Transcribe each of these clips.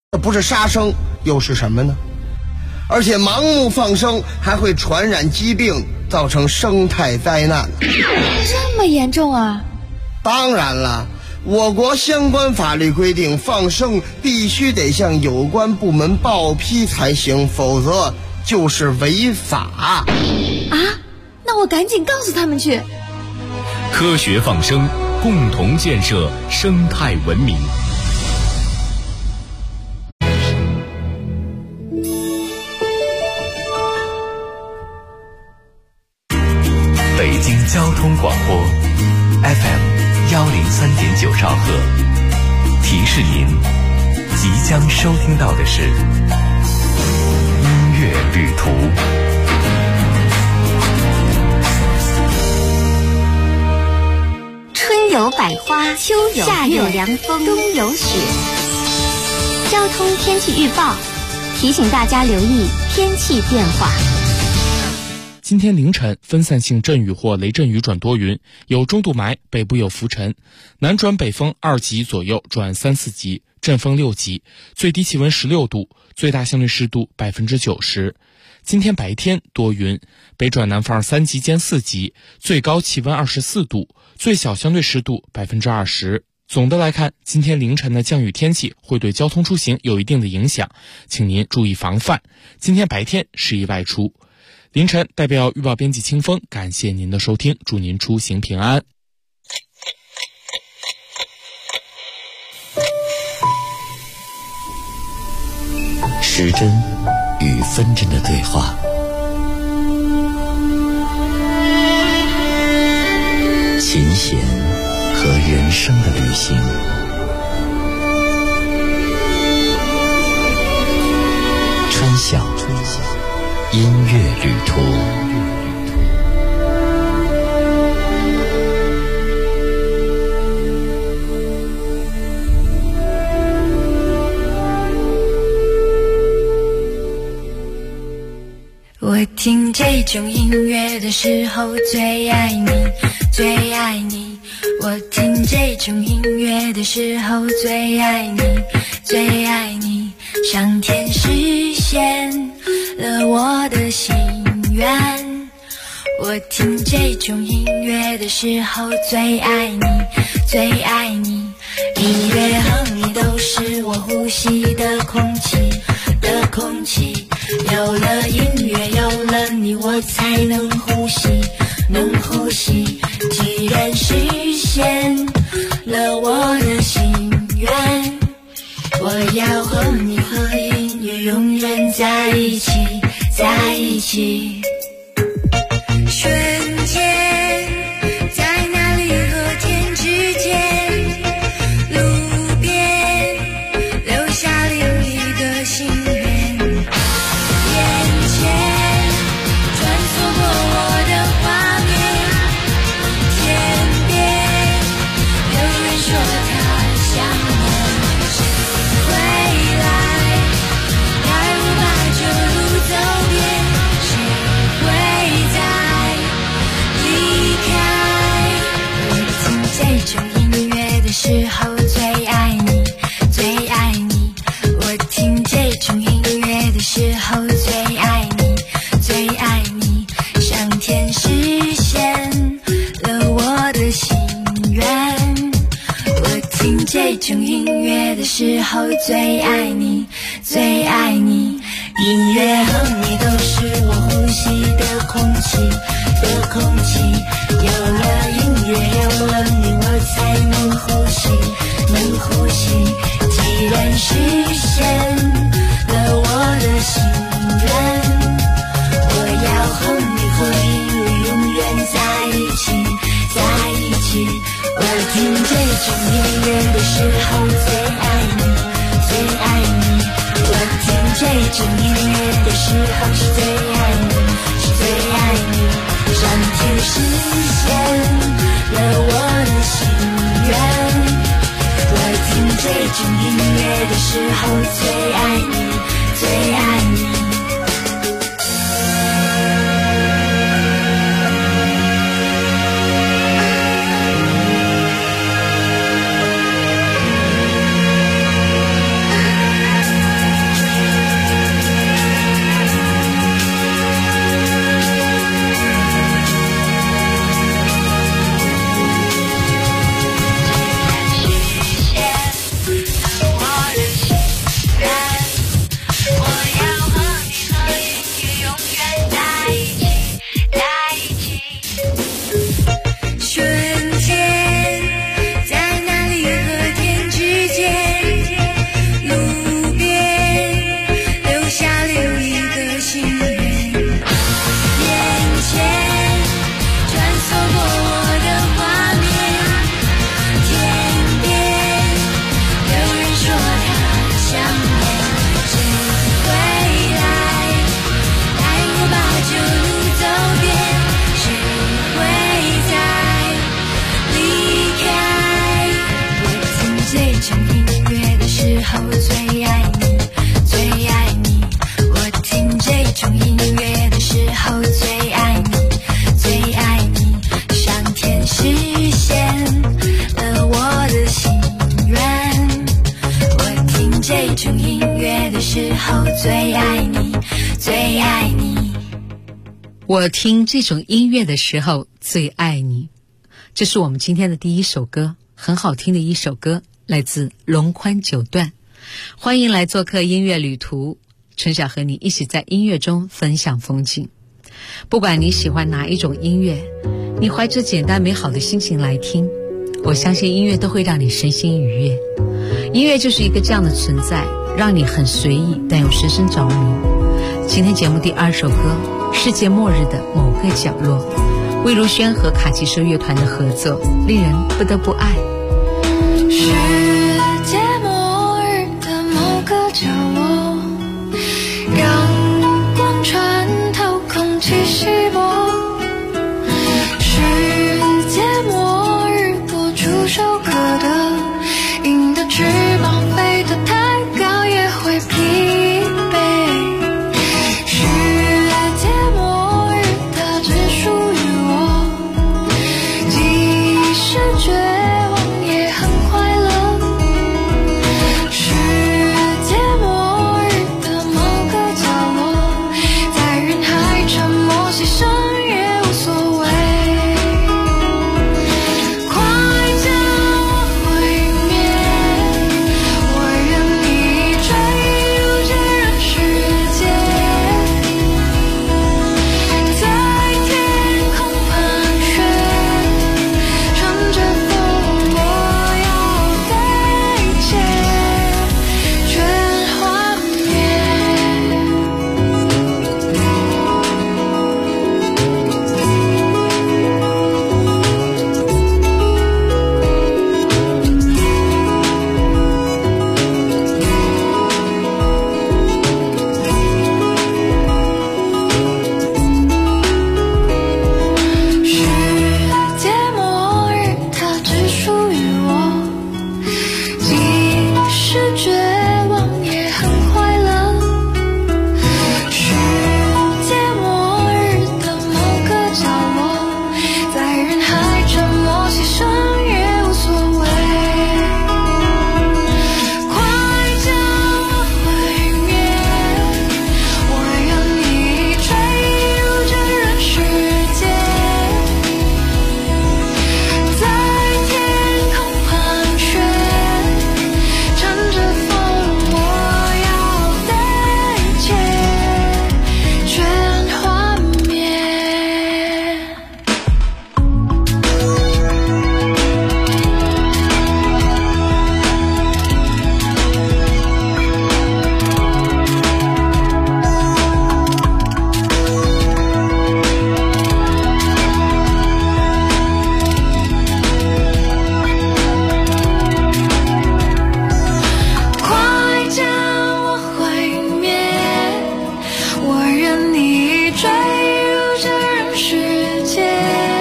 不是杀生又是什么呢？而且盲目放生还会传染疾病，造成生态灾难。 这么严重啊？ 当然了，我国相关法律规定，放生必须得向有关部门报批才行，否则就是违法。 啊？那我赶紧告诉他们去。 科学放生，共同建设生态文明。北京交通广播 FM103.9兆赫，提示您即将收听到的是音乐旅途。 春有百花，秋有夏有凉风，冬有雪。交通天气预报提醒大家留意天气变化。 今天凌晨分散性阵雨或雷阵雨转多云，有中度霾，北部有浮尘，南转北风2级左右转3、4级，阵风6级，最低气温16度，最大相对湿度90%。今天白天多云，北转南风3级兼4级，最高气温24度，最小相对湿度20%。总的来看，今天凌晨的降雨天气会对交通出行有一定的影响，请您注意防范。今天白天适宜外出。凌晨代表预报编辑清风，感谢您的收听，祝您出行平安。 时针与分针的对话，琴弦和人生的旅行，春晓音乐旅途。 我听这种音乐的时候最爱你，最爱你。我听这种音乐的时候最爱你，最爱你。上天实现了我的心愿。我听这种音乐的时候最爱你，最爱你。音乐和你都是我呼吸的空气，的空气。有了音乐，有了你，我才能呼吸，能呼吸。既然实现了我的心愿，我要和你和音乐永远在一起，在一起。瞬间在哪里和天之间，路边留下淋漓的心愿，眼前穿梭过我的画面，天边有人说他想念，谁会来带我把这路走遍，谁会再离开。我听这种音乐的时候最爱你，最爱你。我听这种音乐的时候最爱你，最爱你。上天实现了我的心愿。我听这种音乐的时候最爱你，最爱你。音乐和你都是我呼吸的空气，的空气。有了音乐，有了你，我才能呼吸，能呼吸。既然实现了我的心愿，我要和你和音乐永远在一起，在一起。我听这种音乐的时候最爱你，最爱你。我听这种音乐的时候是最爱你，是最爱你。上天实现了我的心愿。我听这种音乐的时候最爱你，最爱你。 这种音乐的时候最爱你，最爱你。 我听这种音乐的时候最爱你。这是我们今天的第一首歌，很好听的一首歌，来自龙宽九段。欢迎来做客音乐旅途，陈晓和你一起在音乐中分享风景。不管你喜欢哪一种音乐，你怀着简单美好的心情来听，我相信音乐都会让你身心愉悦。音乐就是一个这样的存在，让你很随意但又深深着迷。今天节目第二首歌，世界末日的某个角落，魏如萱和卡奇社乐团的合作，令人不得不爱。 世界末日的某个角落，阳光穿透空气稀薄。世界末日播出首歌的，鹰的翅膀飞得太高也会疲惫。世界末日它只属于我，即使绝望也很快乐。世界末日的某个角落，在人海沉默牺牲也无所谓。快将我毁灭，我任你坠入这人世界，在天空盘旋，乘着风，我要的一切全幻灭。世界末日它只属于我，即使绝望也很快乐。世界末日的某个角落，在人海沉默牺牲也无所谓。快将我毁灭，我任你坠入这人世界，在天空盘旋，乘着风，我要的一切全幻灭。快将我毁灭，我任你坠入这人世界，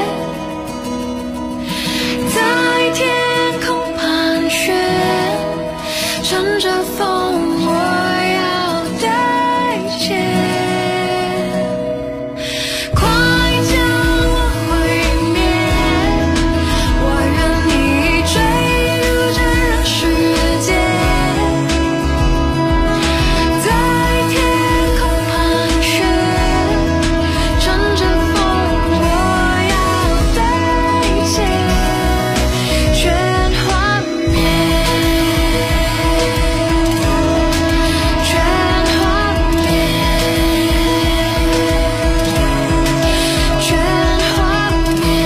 在天空盘旋，乘着风，我要的一切。快将我毁灭，我任你坠入这人世界，在天空盘旋，乘着风，我要的一切全幻灭，全幻灭，全幻灭。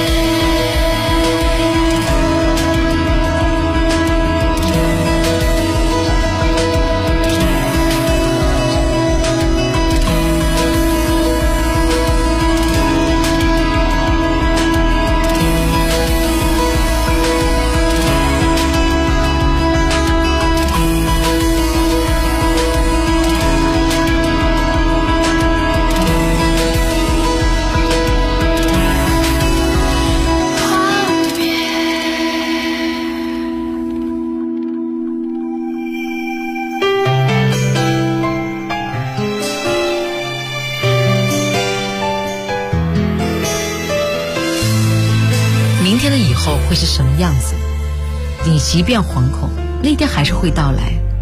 明天的以后会是什么样子？你即便惶恐，那天还是会到来。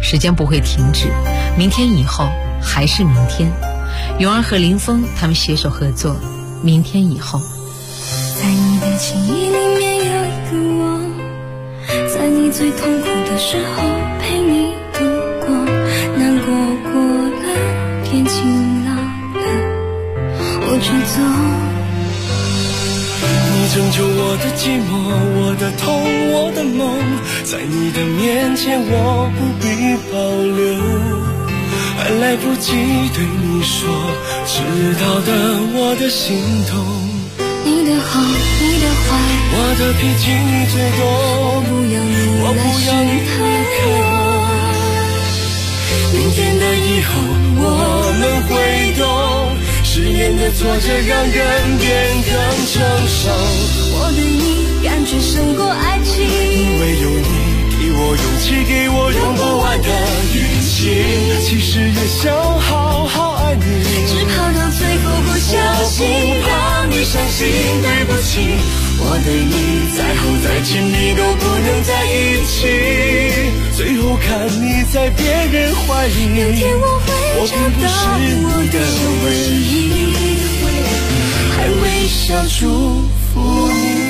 时间不会停止，明天以后还是明天。咏儿和林峰他们携手合作，明天以后。 在你的记忆里面有一个我，在你最痛苦的时候陪你度过，难过过了，天晴朗了，我就走。 你拯救我的寂寞，我的痛，我的梦，在你的面前我不必保留，还来不及对你说，知道的我的心痛。 你的好，你的坏， 我的脾气你最懂， 我不要你来试探我。 明天的以后我们会懂，失恋的挫折让人变更成熟。 我对你感觉胜过爱情， 因为有你给我勇气，给我用不完的运气。其实也想好好爱你， 只怕到最后不小心让你伤心。 对不起，我对你再好再亲密都不能在一起，最后看你在别人怀里， 有天我会找到我的唯一， 还微笑祝福你。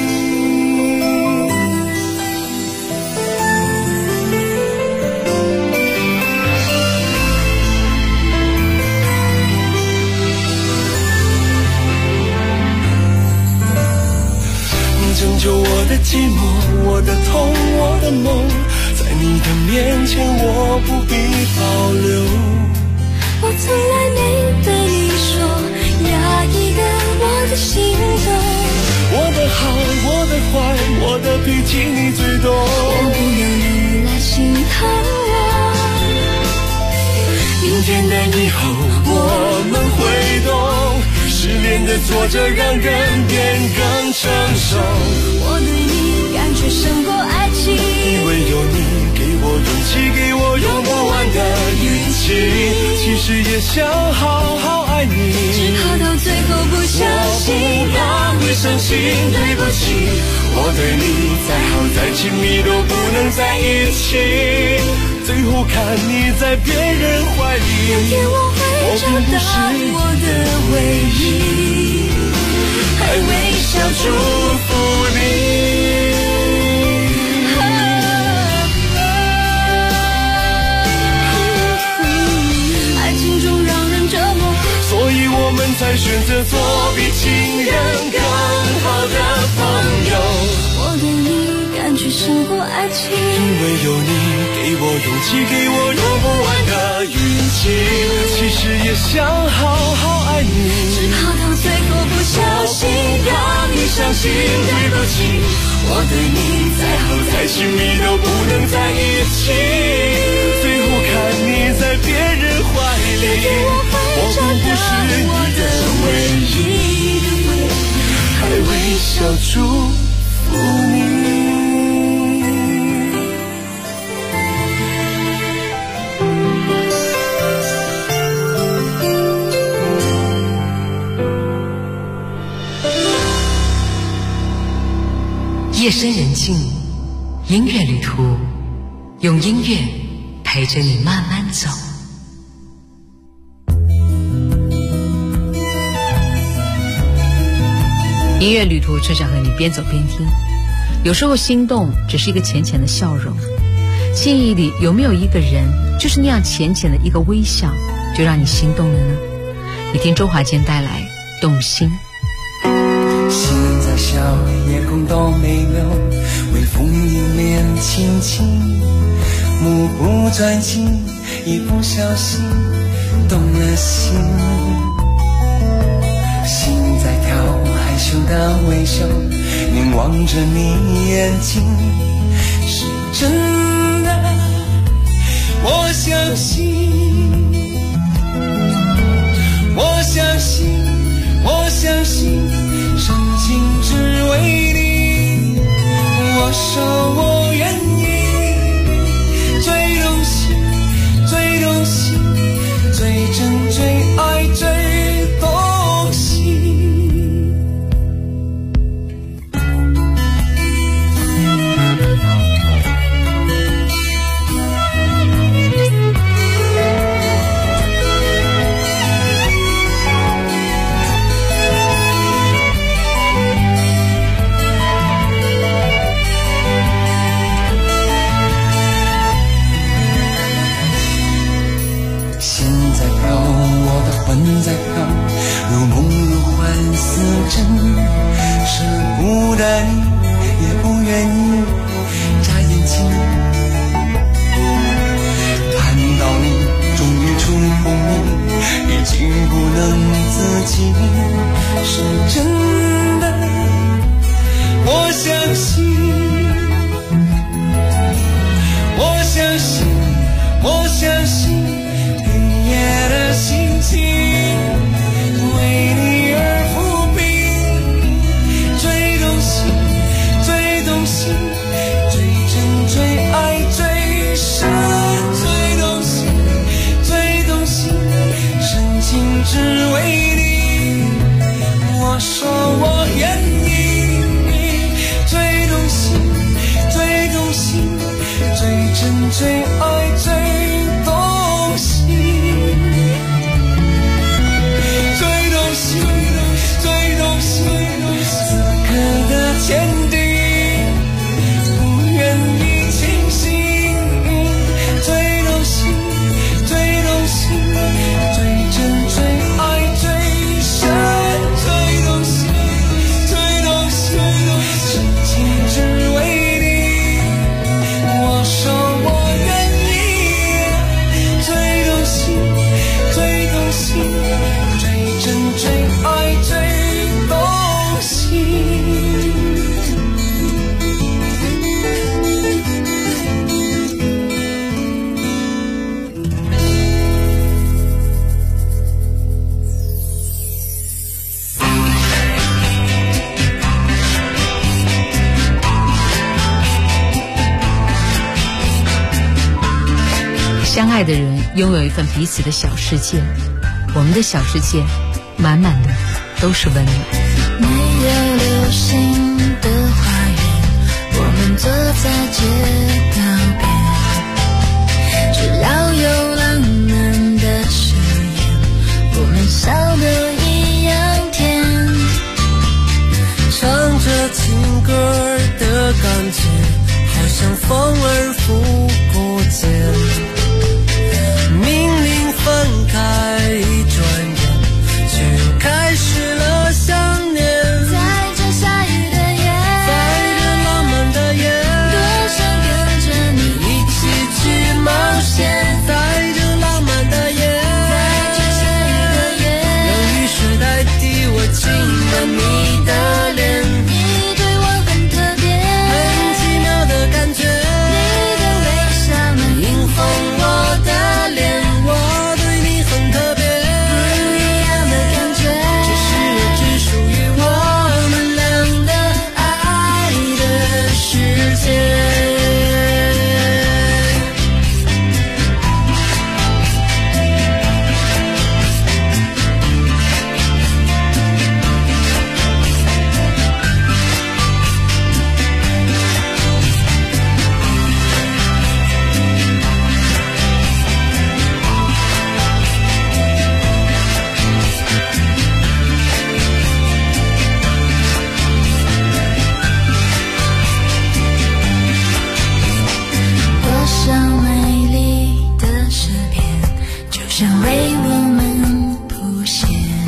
拯救我的寂寞，我的痛，我的梦，在你的面前我不必保留。 我从来没对你说压抑的我的心动， 我的好，我的坏，我的脾气你最懂， 我不要你来心疼我。 明天的以后我们会懂，失恋的挫折让人变更成熟。 我对你感觉胜过爱情， 因为有你给我勇气，给我用不完的运气。其实也想好好爱你， 只怕到最后不小心让你伤心。 对不起，我对你再好再亲密都不能在一起，最后看你在别人怀里， 有天我会找到我的唯一， 还微笑祝福你。 爱情中让人折磨， 所以我们才选择做比情人更好的朋友。 我对你感觉胜过爱情， 因为有你给我勇气，给我用不完的运气。其实也想好好爱你， 只怕到最后不小心让你伤心。 对不起，我对你再好再亲密都不能在一起，最后看你在别人怀里，我不是你的唯一，还微笑祝福你。 夜深人静，音乐旅途，用音乐陪着你慢慢走。音乐旅途就想和你边走边听，有时候心动只是一个浅浅的笑容，记忆里有没有一个人就是那样浅浅的一个微笑就让你心动了呢？你听周华健带来《动心》。 心在笑，眼空都没流，微风迎面轻轻，目不转睛，一不小心动了心。心在跳，害羞的微笑，凝望着你眼睛，是真的，我相信，我相信，我相信。深情只为你，我说我愿意，最动心，最动心，最真，最爱，最动心。 心在飘，我的魂在飘，如梦如幻似真，舍不得你，也不愿意眨眼睛，看到你终于出红面，已经不能自己，是真的，我相信，我相信，我相信黑夜的心情为你而抚平，最动心，最动心，最真，最爱，最深，最动心，最动心，深情只为你，我说我愿意，最动心，最动心，最真，最爱，最动心，最动心，最动心，此刻的天地不愿意清醒，最动心，最动心，最真，最爱，最深，最动心，最动心，深情只为你，我说我愿意，最动心，最动心，最真，最爱，最动心。 相爱的人拥有一份彼此的小世界，我们的小世界满满的都是温暖。 没有流星的花园，我们坐在街道边，只要有浪漫的誓言，我们笑得一样甜， 唱着情歌的感觉，好像风儿拂过肩，明明分开一转眼，却又开始了想念， 在这下雨的夜， 在这浪漫的夜， 多想跟着你一起去冒险，在这浪漫的夜， 在这下雨的夜， 让雨水代替我亲吻你的脸， 你对我很特别， 很奇妙的感觉， 你的微笑能迎风我的脸，我对你很特别， 不一样的感觉， 这是只属于我们俩的爱的世界。多少美丽的诗篇，就像为我们谱写，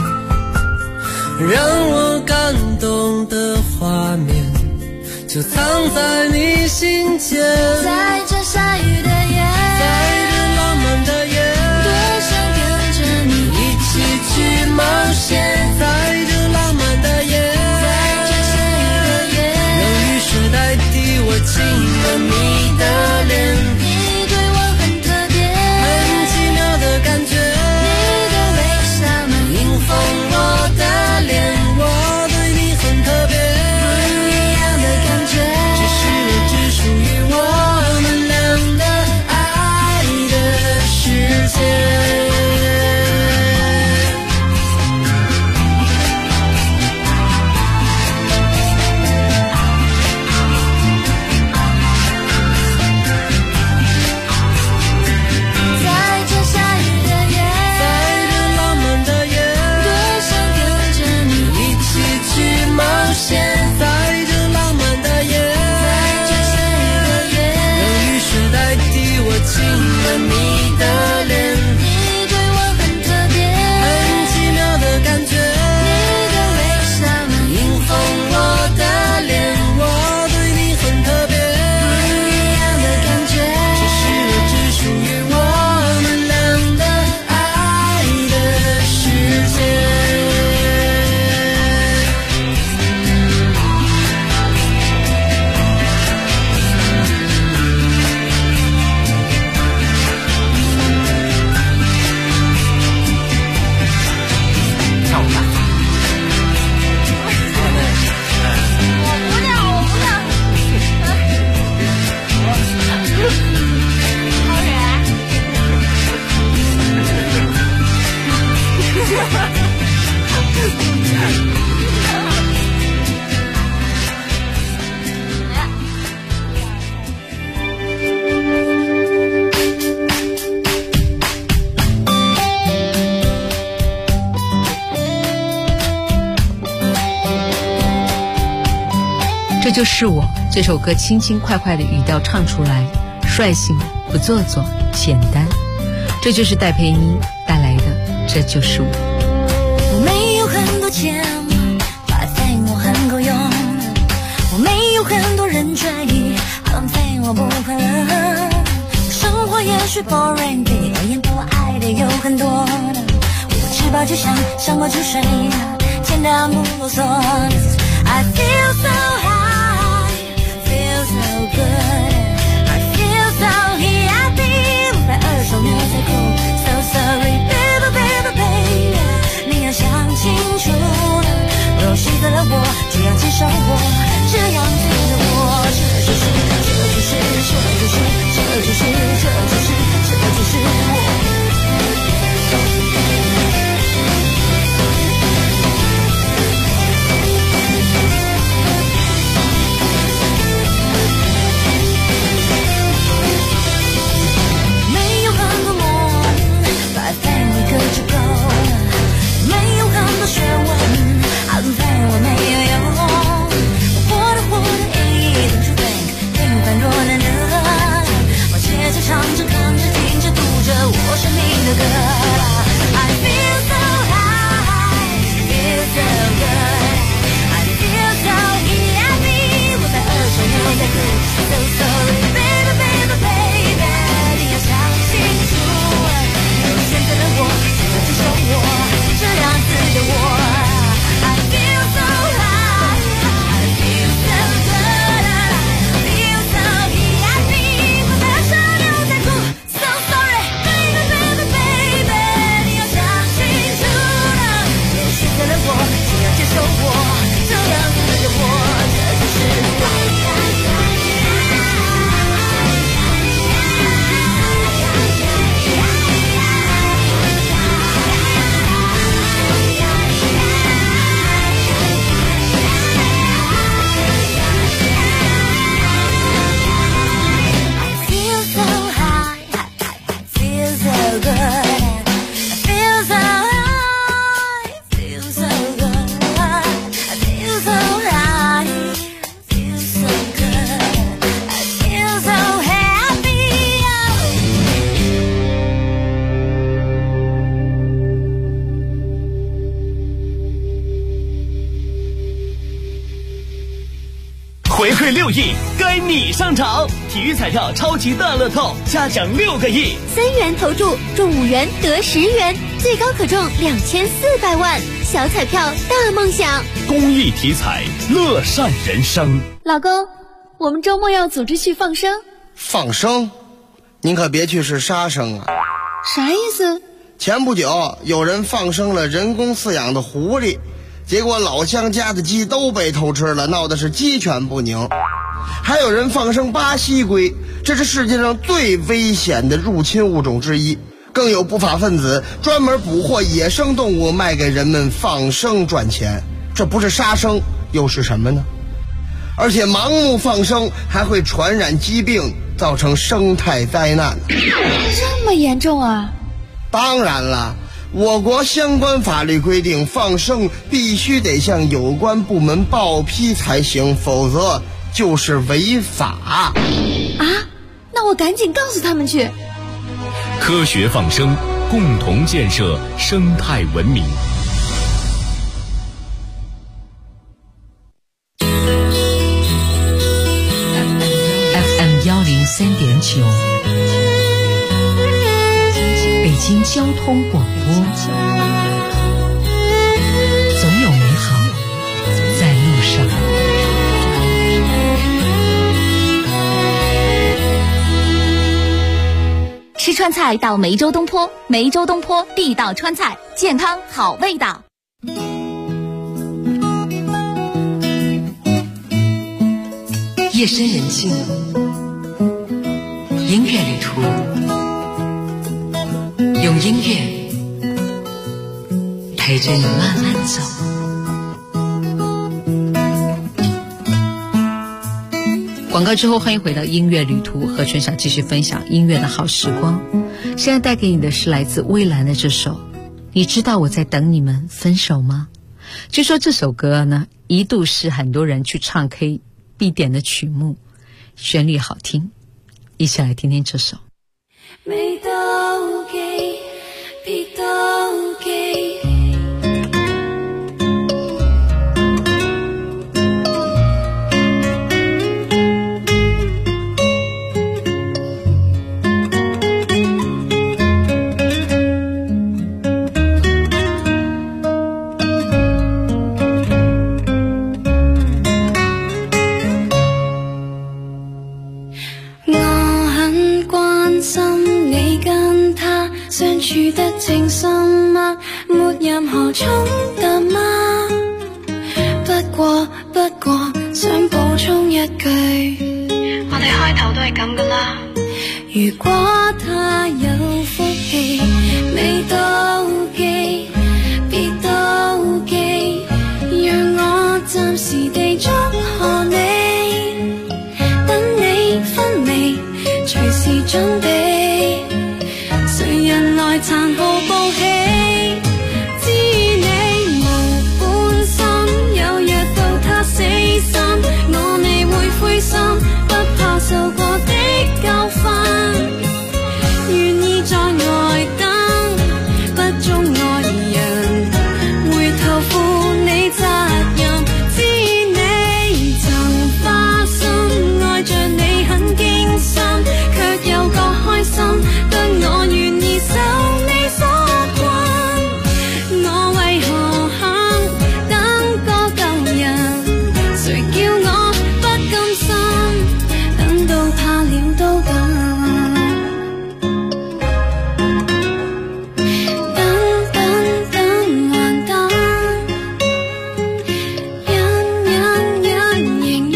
让我感动的画面，就藏在你心间， 在这下雨的夜， 在这浪漫的夜， 多想跟着你一起去冒险，在这浪漫的夜， 在这下雨的夜， 让雨水代替我亲吻你的脸， 你对我很特别， 很奇妙的感觉， 你的微笑能迎风我的脸，我对你很特别， 不一样的感觉， 这是只属于我们俩这就是我，这首歌轻轻快快的语调唱出来，率性不做作，简单。这就是戴佩妮带来的这就是我。 我没有很多钱，白费我很够用，我没有很多人追，浪费我不快乐。生活也许 boring， 对你而言不爱的有很多的，我吃饱就想，想饱就睡，简单不啰嗦。I feel so high, feel so good, I feel so happy， 我在2手牛仔裤 ，so sorry baby baby baby， 你要想清楚了，若选择了我，就要接受我这样子的我，这就是我。学问安排我没有用，我的活的意义don't you think， 平凡多难得，我写着唱着看着听着读着我生命的歌。I feel so high, feel so good, I feel so happy， 我在2手牛仔裤 ，so sorry baby baby baby， 你要想清楚，有选择了我，就要接受我这样子的我。I feel so high, I feel so good, I feel so happy， 我在2手牛仔裤 ，so sorry baby baby baby， 你要想清楚了，有选择了我，就要接受我这样子的我，这就是我。 回馈6亿，该你上场！体育彩票超级大乐透，嘉奖6个亿 ，3元投注中5元得10元，最高可中2400万，小彩票大梦想。 公益体彩，乐善人生。 老公，我们周末要组织去放生。 放生？您可别去是杀生啊！ 啥意思？ 前不久有人放生了人工饲养的狐狸，结果老乡家的鸡都被偷吃了，闹的是鸡犬不宁。还有人放生巴西龟，这是世界上最危险的入侵物种之一。更有不法分子专门捕获野生动物卖给人们放生赚钱，这不是杀生又是什么呢？而且盲目放生还会传染疾病，造成生态灾难。 这么严重啊？ 当然了，我国相关法律规定，放生必须得向有关部门报批才行，否则就是违法。 啊？那我赶紧告诉他们去。 科学放生，共同建设生态文明。 FM 103.9，北京交通广播，总有美好在路上。 吃川菜到梅州东坡，梅州东坡地道川菜，健康好味道。 夜深人静，音乐旅途，用音乐陪着你慢慢走。广告之后，欢迎回到音乐旅途，和春晓继续分享音乐的好时光。现在带给你的是来自蔚蓝的这首你知道我在等你们分手吗？据说这首歌呢，一度是很多人去唱 K 必点的曲目，旋律好听，一起来听听这首。 未到記，別妒忌。相處得正心嗎？沒任何衝突嗎？不過想補充一句，我哋開頭都係咁噶啦。如果他有福氣，未妒忌，別妒忌，讓我暫時地祝賀你，等你分離，隨時準備。誰人來殘酷報喜？知你無本心，有日到他死心，我未會灰心，不怕受過的教訓，願意在外等，不忠愛人，回頭負你責任。知你曾花心，愛着你很驚心，卻有個開心，得我願意受你所困，我為何肯等個舊人？誰叫我不甘心，等到怕了都等，還等，忍，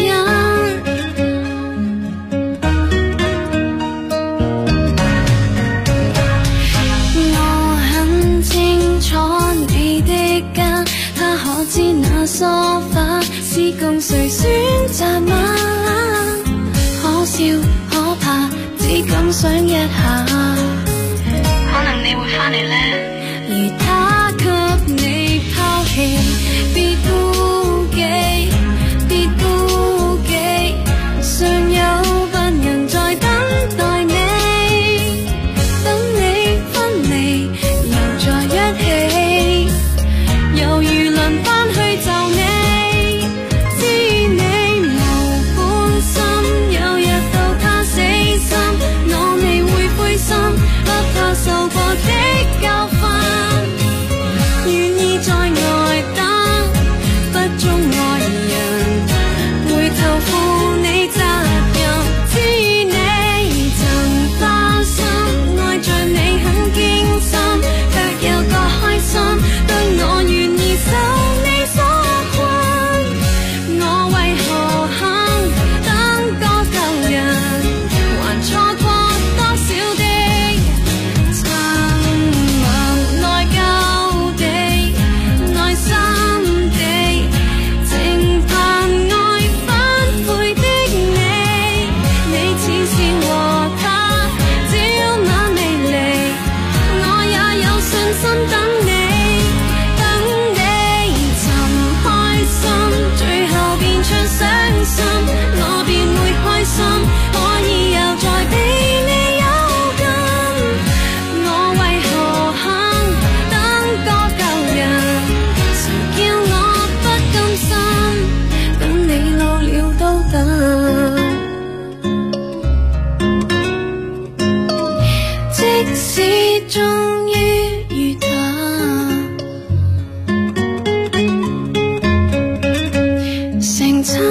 我很清楚你的家，他可知那梳化是共誰選擇嗎？可笑可怕，只敢想一下，可能你會返嚟呢。而他給你拋棄，別顧忌，別顧忌，尚有笨人在等待你，等你分離，又在一起，猶如輪班去就你。知你無本心，有日到他死心，我未會灰心，不怕受過的教訓，願意在外等，不忠愛人，回頭負你責任。知你曾花心，愛着你很驚心，卻有個開心，得我願意受你所困，我為何肯等個舊人？還錯過多少的沉默，內疚地，內心地，淨盼愛反悔的你。你似是和他朝晚未離，我也有信心等你，等你尋開心，最後變出傷心，我便會開心，可以又再被你有近。我為何肯等個舊人？誰叫我不甘心，等你老了都等。即使終於遇他，成親。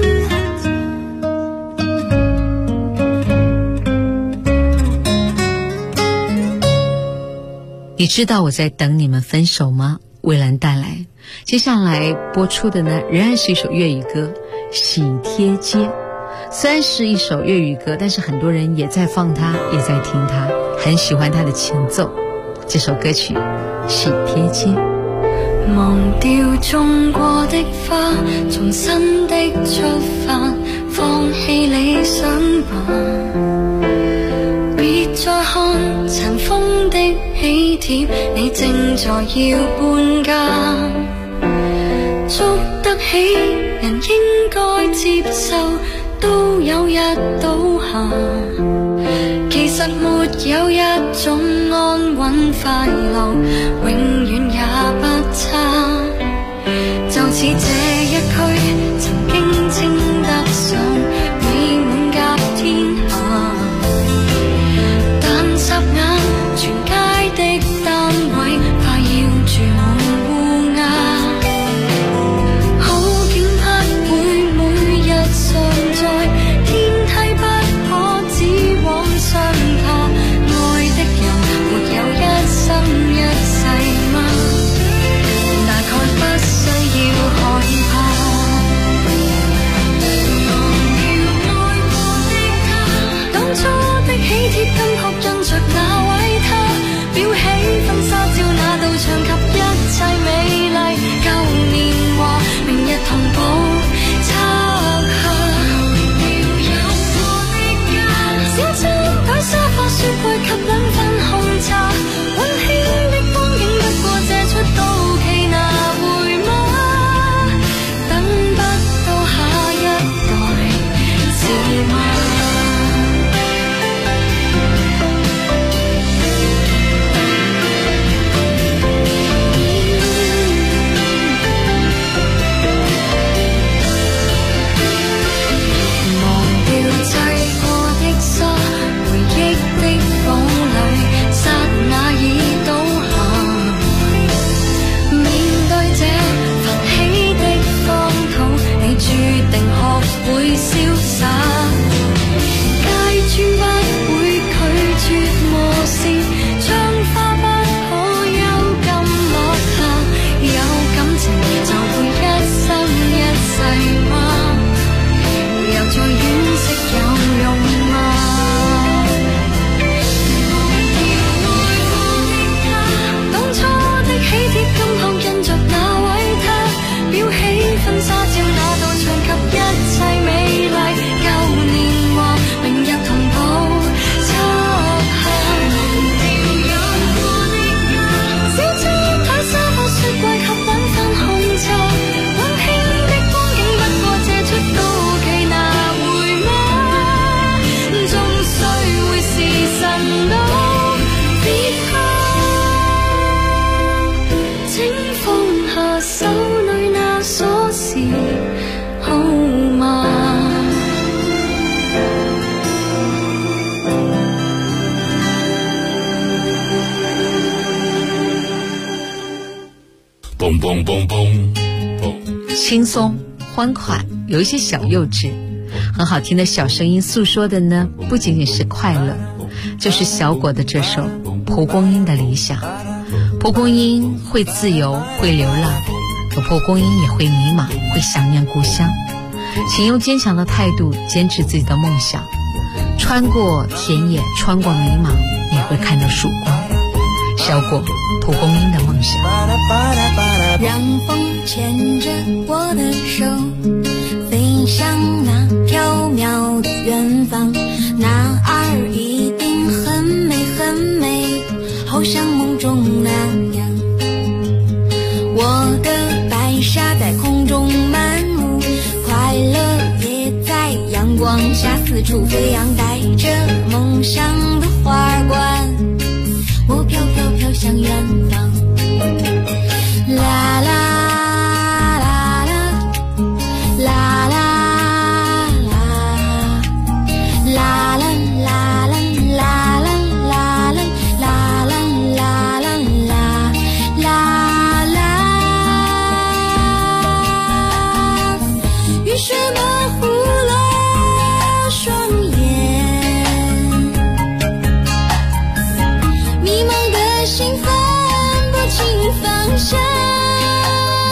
你知道我在等你们分手吗？蔚蓝带来。接下来播出的呢，仍然是一首粤语歌《喜帖街》。虽然是一首粤语歌，但是很多人也在放它，也在听它，很喜欢它的前奏。这首歌曲《喜帖街》。 忘掉種過的花，重新的出發，放棄理想吧。別再看塵封的喜帖，你正在要搬家。捉得起人應該接受，都有日倒下。其實沒有一種安穩快樂，永遠也不差。就似這一區曾經稱得上美滿甲天下，但霎眼全街的單位快要住滿烏鴉。好景不會每日常在，天梯不可只往上爬。愛的人沒有一生一世嗎？大概不需要害怕。忘掉愛過的他，當初的喜帖金箔印着那位他，裱起婚紗照那道牆及一切美麗舊年華，明日同步拆下。小餐台沙發雪櫃及兩份紅茶，溫馨的風景不過借出到期拿回嗎？等不到下一代是嗎？忘掉製過的沙，回憶的堡壘，剎那已倒下。面對這浮起的荒土，你注定學會瀟灑。階磚不會拒絕磨蝕，窗花不可幽禁落下。有感情就會一生一世嗎？又再惋惜有用嗎？忘掉愛過的他，當初的喜帖金箔印着那位他，裱起婚紗照那道牆及一切美麗舊年華，明日同步拆下。忘掉有過的他，小餐台沙發雪櫃及兩份紅茶，溫馨的風景不過借出到期拿回嗎？終須會是神都別怕，請放下手裏那鎖匙，好嗎？ 嘣嘣嘣嘣嘣。 轻松欢快，有一些小幼稚，很好听的小声音诉说的呢，不仅仅是快乐，就是小果的这首蒲公英的理想。蒲公英会自由，会流浪，可蒲公英也会迷茫，会想念故乡。请用坚强的态度坚持自己的梦想，穿过田野，穿过迷茫，你会看到曙光。小果，蒲公英的梦想。 让风牵着我的手，飞向那缥缈的远方，那儿一定很美很美，好像梦中那样。我的白纱在空中漫舞，快乐也在阳光下四处飞扬，带着梦想的花冠，我飘飘飘向远方。啦啦啦啦啦啦啦啦啦啦啦啦啦啦啦啦，雨水模糊了双眼，迷茫的心分不清方向。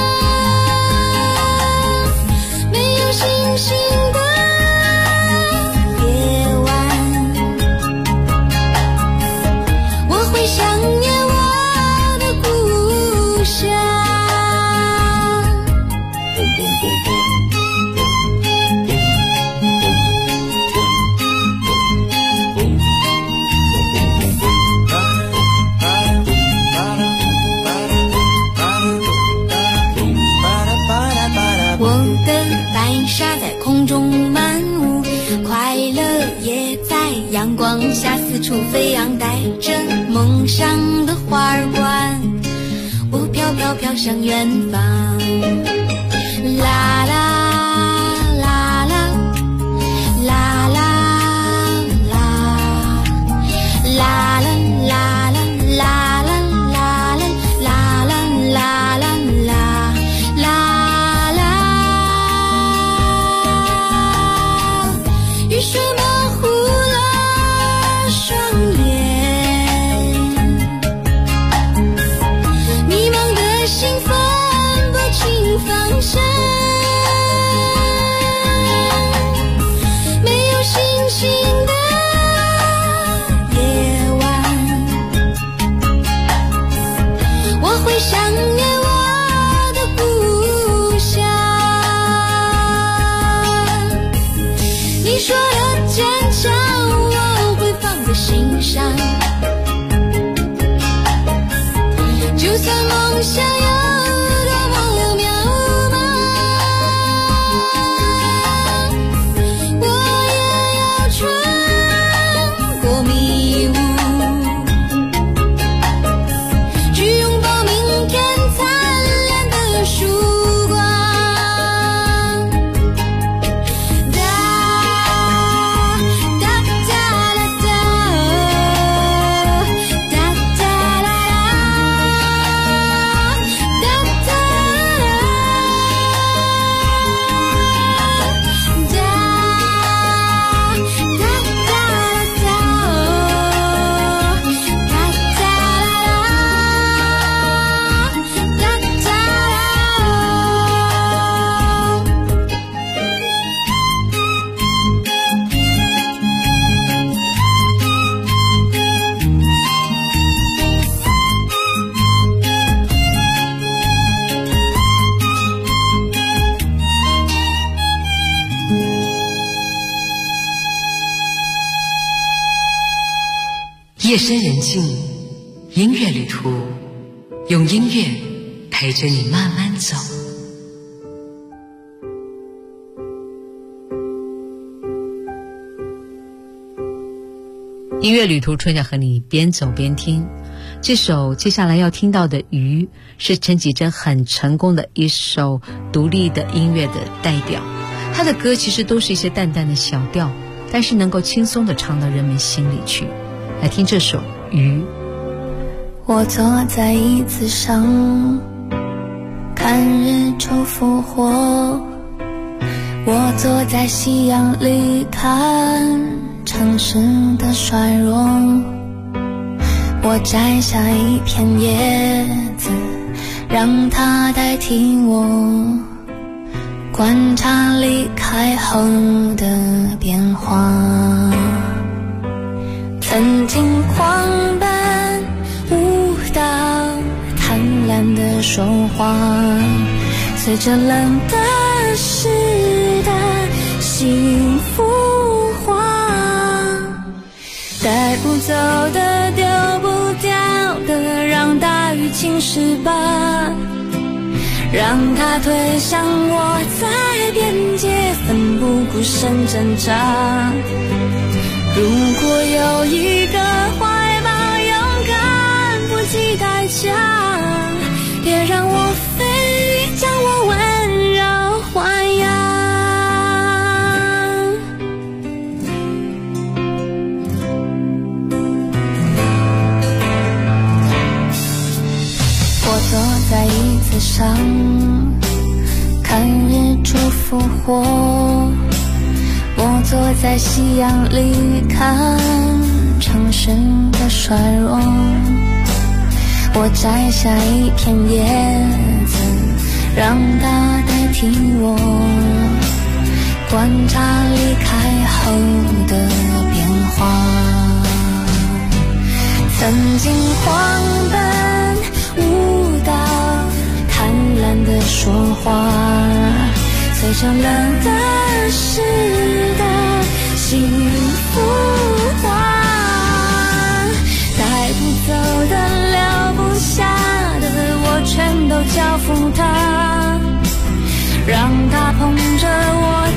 沙在空中漫舞，快乐也在阳光下四处飞扬，带着梦想的花儿冠，我飘飘飘向远方。啦啦啦啦啦啦啦啦啦啦啦啦啦啦啦啦啦啦，雨水模糊了双眼，迷茫的心分不清方向，没有星星的夜晚，我会想念我的故乡。你说的坚强我会放在心上，就算梦想有多么渺茫，我也要穿过迷雾，去拥抱明天灿烂的曙光。哒哒哒啦哒，哒哒啦啦，哒哒啦啦，哒哒哒啦哒，哒哒啦啦，哒哒夜深人静，音乐旅途，用音乐陪着你慢慢走。音乐旅途，春夏和你边走边听。这首接下来要听到的《鱼》是陈绮贞很成功的一首独立的音乐的代表。她的歌其实都是一些淡淡的小调，但是能够轻松地唱到人们心里去。来听这首《鱼》。 我坐在椅子上，看日出复活。我坐在夕阳里，看城市的衰弱。我摘下一片叶子，让它代替我，观察离开后的变化。曾经狂奔舞蹈，贪婪的说话，随着冷的湿的幸福化，带不走的丢不掉的，让大雨侵蚀吧，让它推向我在边界奋不顾身挣扎。如果有一个怀抱，勇敢不计代价，别让我飞，将我温柔豢养。我坐在椅子上，看日出复活。我坐在夕阳里，看城市的衰弱。我摘下一片叶子，让它代替我，观察离开后的变化。曾经狂奔舞蹈，贪婪的说话，随着冷的湿的幸福化，带不走的留不下的，我全都交付他，让他捧着我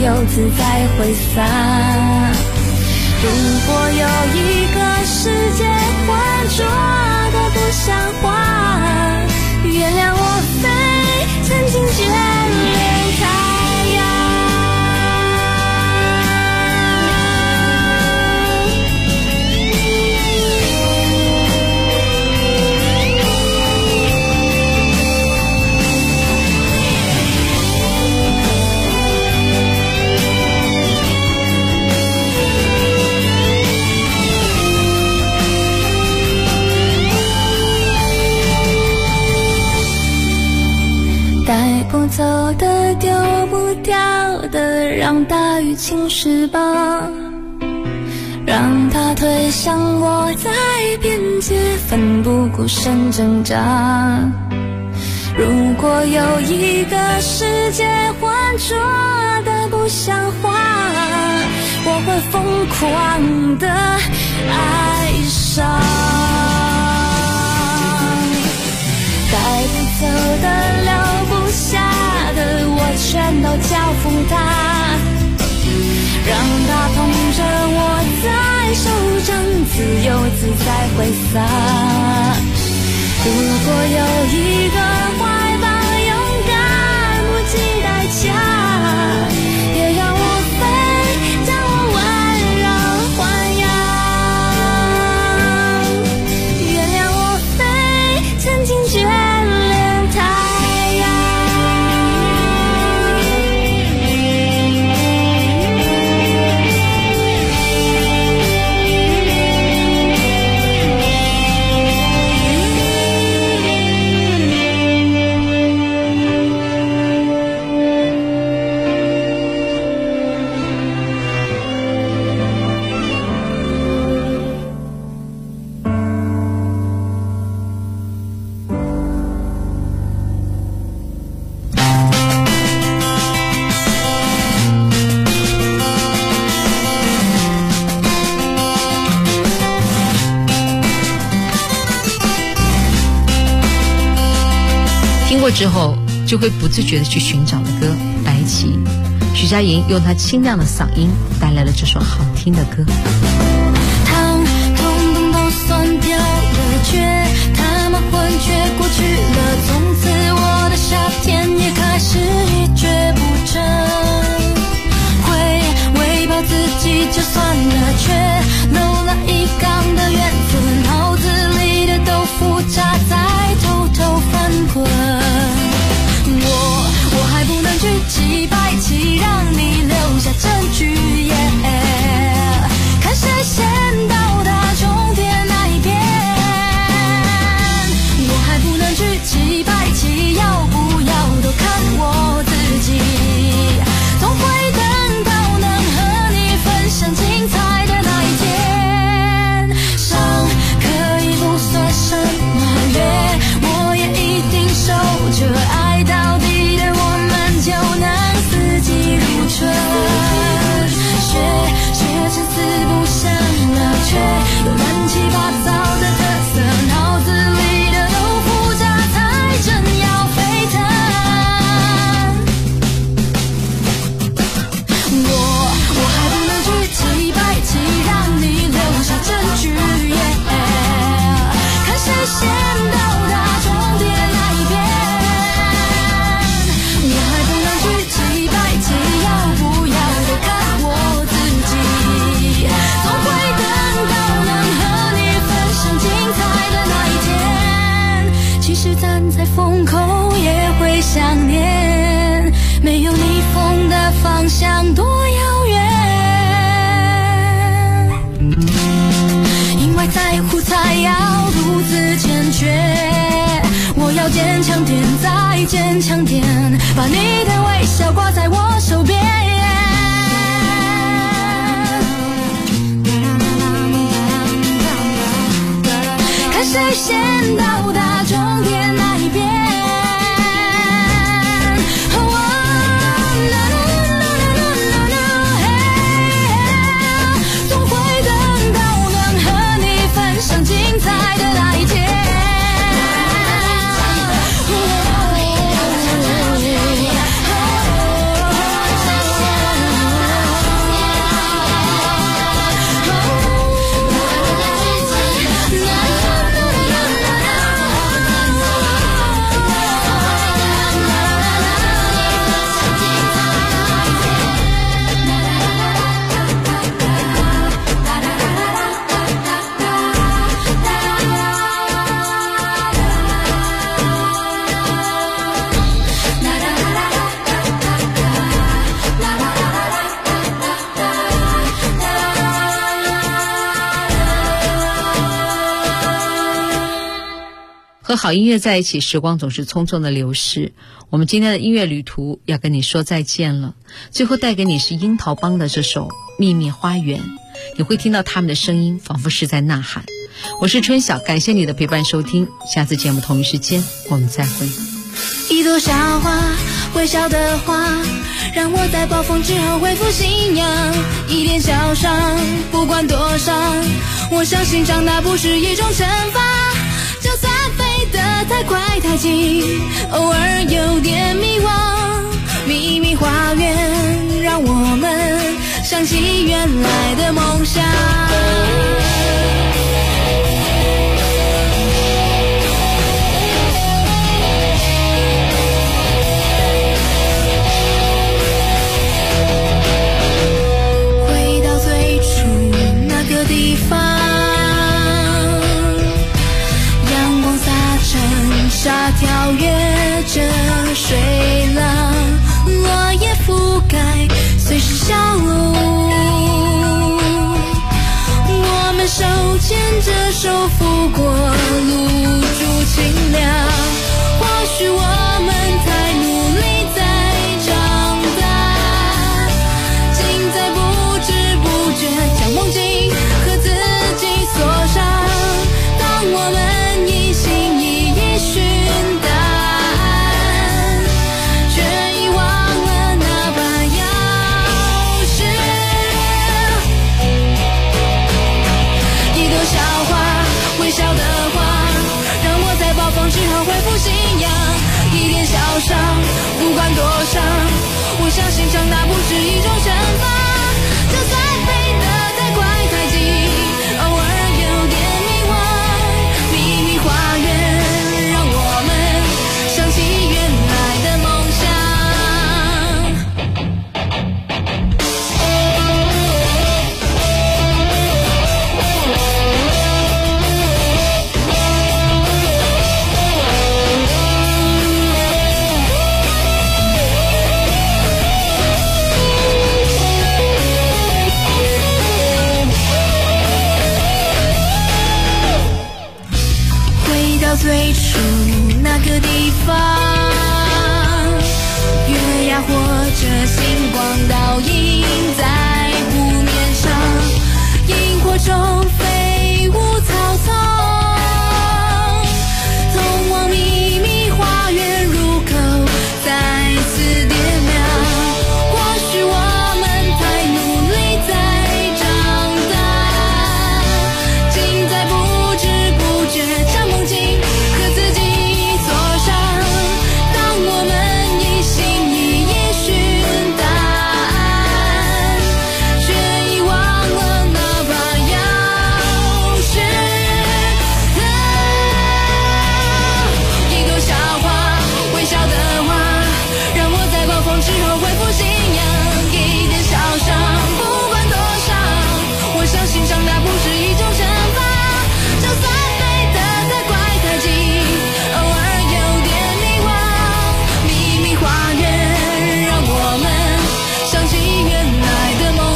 由自在挥洒。如果有一个世界浑浊的不像话，原谅我非曾经眷恋太阳。带不走的，丢不掉的，让大雨侵蚀吧，让它推向我在边界，奋不顾身挣扎。如果有一个世界浑浊的不像话，我会疯狂的爱上。带不走的，留不下的，我全都交付它，让它捧着我在手掌，自由自在挥洒。如果有一个怀抱，勇敢不计代价，别让我飞，将我温柔豢养，原谅我非曾经眷恋太阳。 听过之后就会不自觉地去寻找的歌，白起。徐佳莹用她清亮的嗓音带来了这首好听的歌。 汤统统都酸掉了，却他妈昏厥过去了，从此我的夏天也开始一蹶不振。会喂饱自己就算了，却漏了一缸的原子，脑子里的豆腐渣在偷偷翻滚。我还不能去击败气，让你留下证据，看谁先到达终点那一边。我还不能去击败气，要不要都看我自己，总会等到能和你分享精彩的那一天。伤可以不算什么，我也一定守着爱到底的，我们就能四季如春。学成四不像了，却有乱七八糟的特色，脑子里的豆腐渣才正要沸腾。我还不能去击败气，让你留下证据，看谁先到达终点那一边。我还不能去击败气，要不要都看我自己，总会等到能和你分享精彩的那一天。其实站在风口也会想念，没有逆风的方向多遥远。因为在乎才要如此坚决，我要坚强点，再坚强点，把你的微笑挂在我手边。看谁先到达终点那一边。总会等到能和你分享精彩的那一天。 和好音乐在一起，时光总是匆匆的流逝。我们今天的音乐旅途要跟你说再见了，最后带给你是樱桃帮的这首《秘密花园》，你会听到他们的声音仿佛是在呐喊。我是春晓，感谢你的陪伴收听，下次节目同一时间我们再会。 一朵小花，微笑的花，让我在暴风之后恢复信仰。一点小伤，不管多伤，我相信长大不是一种惩罚。就算飞得太快太近，偶尔有点迷惘，秘密花园让我们想起原来的梦想。回到最初那个地方，阳光洒成沙，跳跃着水浪，落叶覆盖随时笑容，我们手牵着手拂过露珠清凉，或许我们太努力在长大，竟在不知不觉将梦境和自己锁上。当我们一心一意寻答案，却遗忘了那把钥匙。一朵小花，微笑的花，让我在暴风之后恢复信仰。一点小伤，不管多伤，我相信长大不是一种惩罚。就算飞得太快太近，偶尔有点迷惘，秘密花园让我们想起原来的梦最初那个地方，月牙或者星光倒映在湖面上，萤火中飞舞草丛，通往秘密花园入口再次点亮。或许我们太努力在长大，竟在不知不觉将梦境和自己锁上。当我们一心一意寻答案，却遗忘了那把钥匙。一朵小花，微笑的花，让我在暴风之后恢复信仰。一点小伤，不管多伤，我相信长大不是一种惩罚。就算飞得太快太近，偶尔有点迷惘，秘密花园让我们想起原来的梦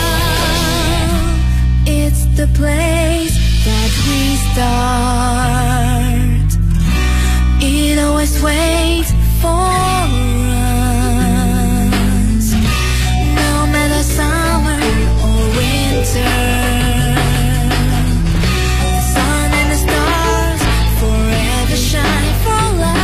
想。It's the place that we start. It always waits for us, no matter summer or winter. The sun and the stars forever shine for love.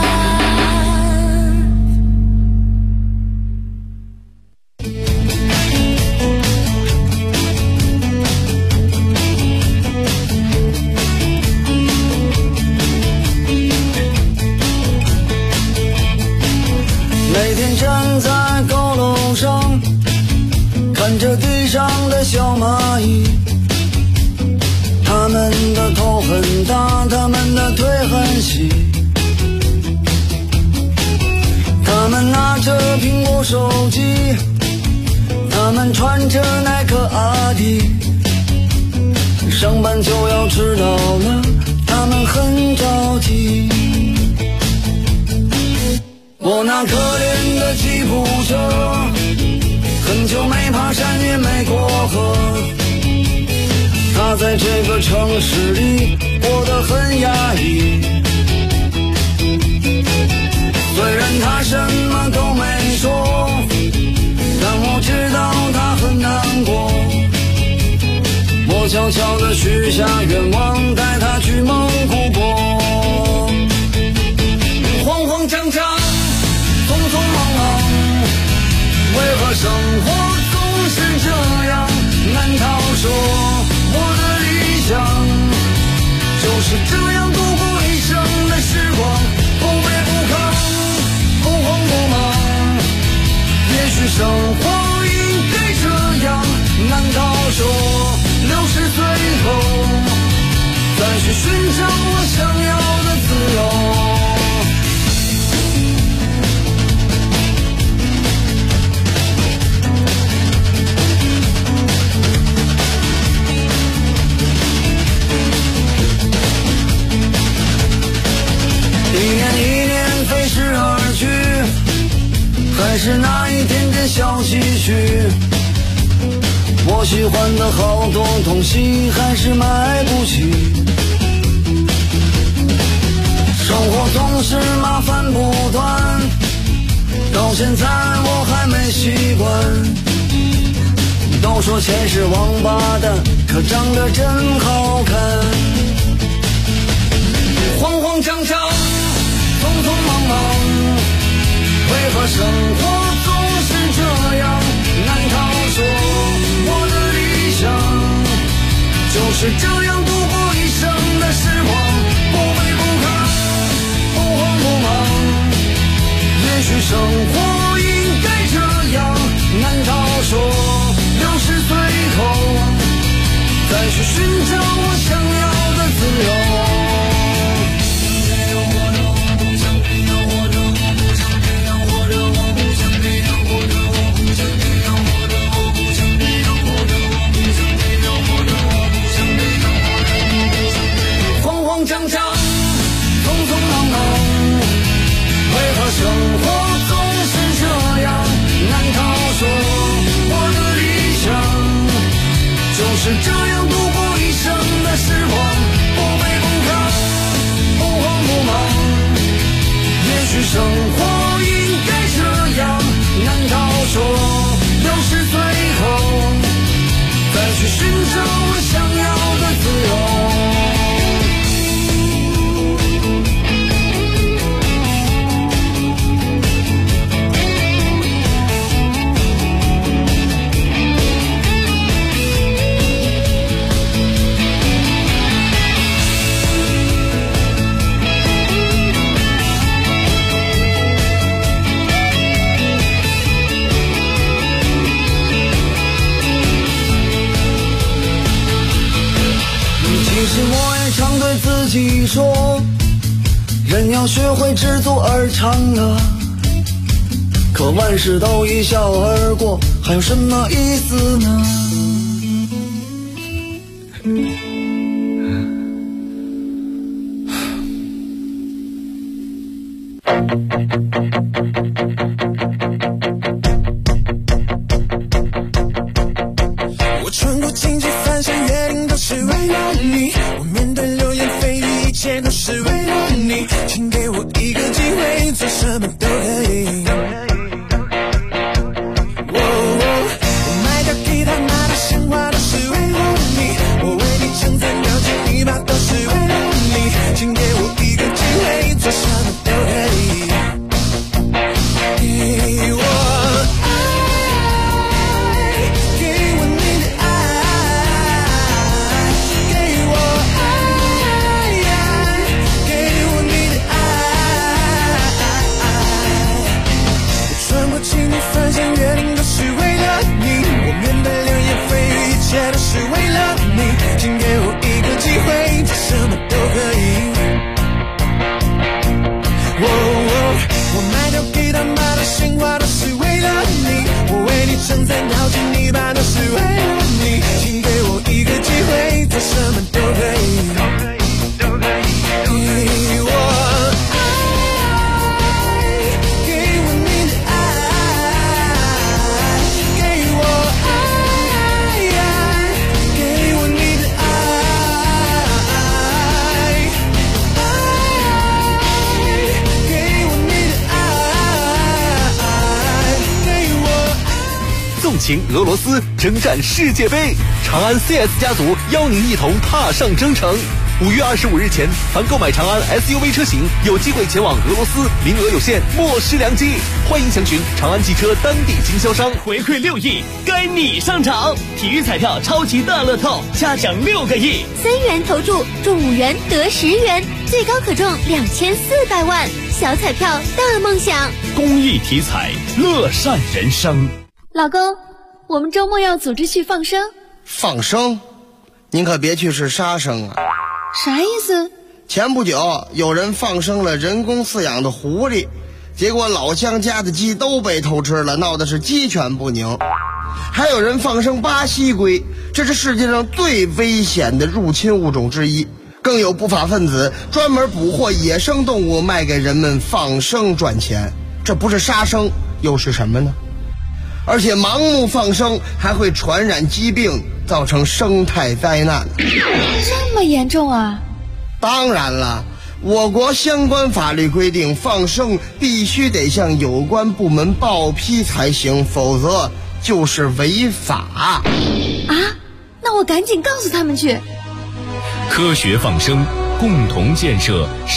每天站在高楼上，看着地上的小蚂蚁，它们的头很大，它们的腿很细，它们拿着苹果手机，它们穿着耐克阿迪，上班就要迟到了，它们很着急。我那可怜的吉普车，很久没爬山也没过河，它在这个城市里过得很压抑。 的许下愿望，带他去蒙古国。慌慌张张，匆匆忙忙，为何生活总是这样难逃？说我的理想就是这样度过一生的时光，不卑不亢，不慌不忙。也许生活应该这样，难道说60岁后再去寻找我想要的自由？一年飞逝而去，还是那一点点小积蓄。我喜欢的好多东西还是买不起，生活总是麻烦不断，到现在我还没习惯。都说钱是王八蛋，可长得真好看。慌慌张张，匆匆忙忙，为何生活总是这样难逃？说我的理想就是这样度过一生的时光，不卑不亢，不慌不忙。也许生活应该这样，难道说60岁后再去寻找我想要的自由？张张，匆匆忙忙，为何生活总是这样难逃？说我的理想就是这样度过一生的时光，不卑不亢，不慌不忙。也许生活应该这样，难道说60岁后再去寻找我想要的自由？其实我也常对自己说，人要学会知足而常乐，可万事都一笑而过，还有什么意思呢？ 我穿过荆棘翻山越岭都是为了你，我面对流言蜚语一切都是为了你，请给我一个机会，做什么都可以。我买个吉他拿到鲜花都是为了你，我为你撑伞表情一把都是为了你，请给我一个机会，做什么都可以。给我擒俄罗斯，征战世界杯。长安 CS 家族邀您一同踏上征程。5月25日前，凡购买长安 SUV 车型，有机会前往俄罗斯，名额有限，莫失良机。欢迎详询长安汽车当地经销商。 回馈6亿，该你上场！体育彩票超级大乐透，下奖6个亿 ，3元投注中5元得10元，最高可中2400万，小彩票大梦想。 公益体彩，乐善人生。 老公，我们周末要组织去放生。 放生？您可别去是杀生啊！ 啥意思？ 前不久有人放生了人工饲养的狐狸，结果老乡家的鸡都被偷吃了，闹的是鸡犬不宁。还有人放生巴西龟，这是世界上最危险的入侵物种之一。更有不法分子专门捕获野生动物卖给人们放生赚钱，这不是杀生又是什么呢？而且盲目放生还会传染疾病，造成生态灾难。 这么严重啊？ 当然了，我国相关法律规定，放生必须得向有关部门报批才行，否则就是违法。 啊？那我赶紧告诉他们去。 科学放生，共同建设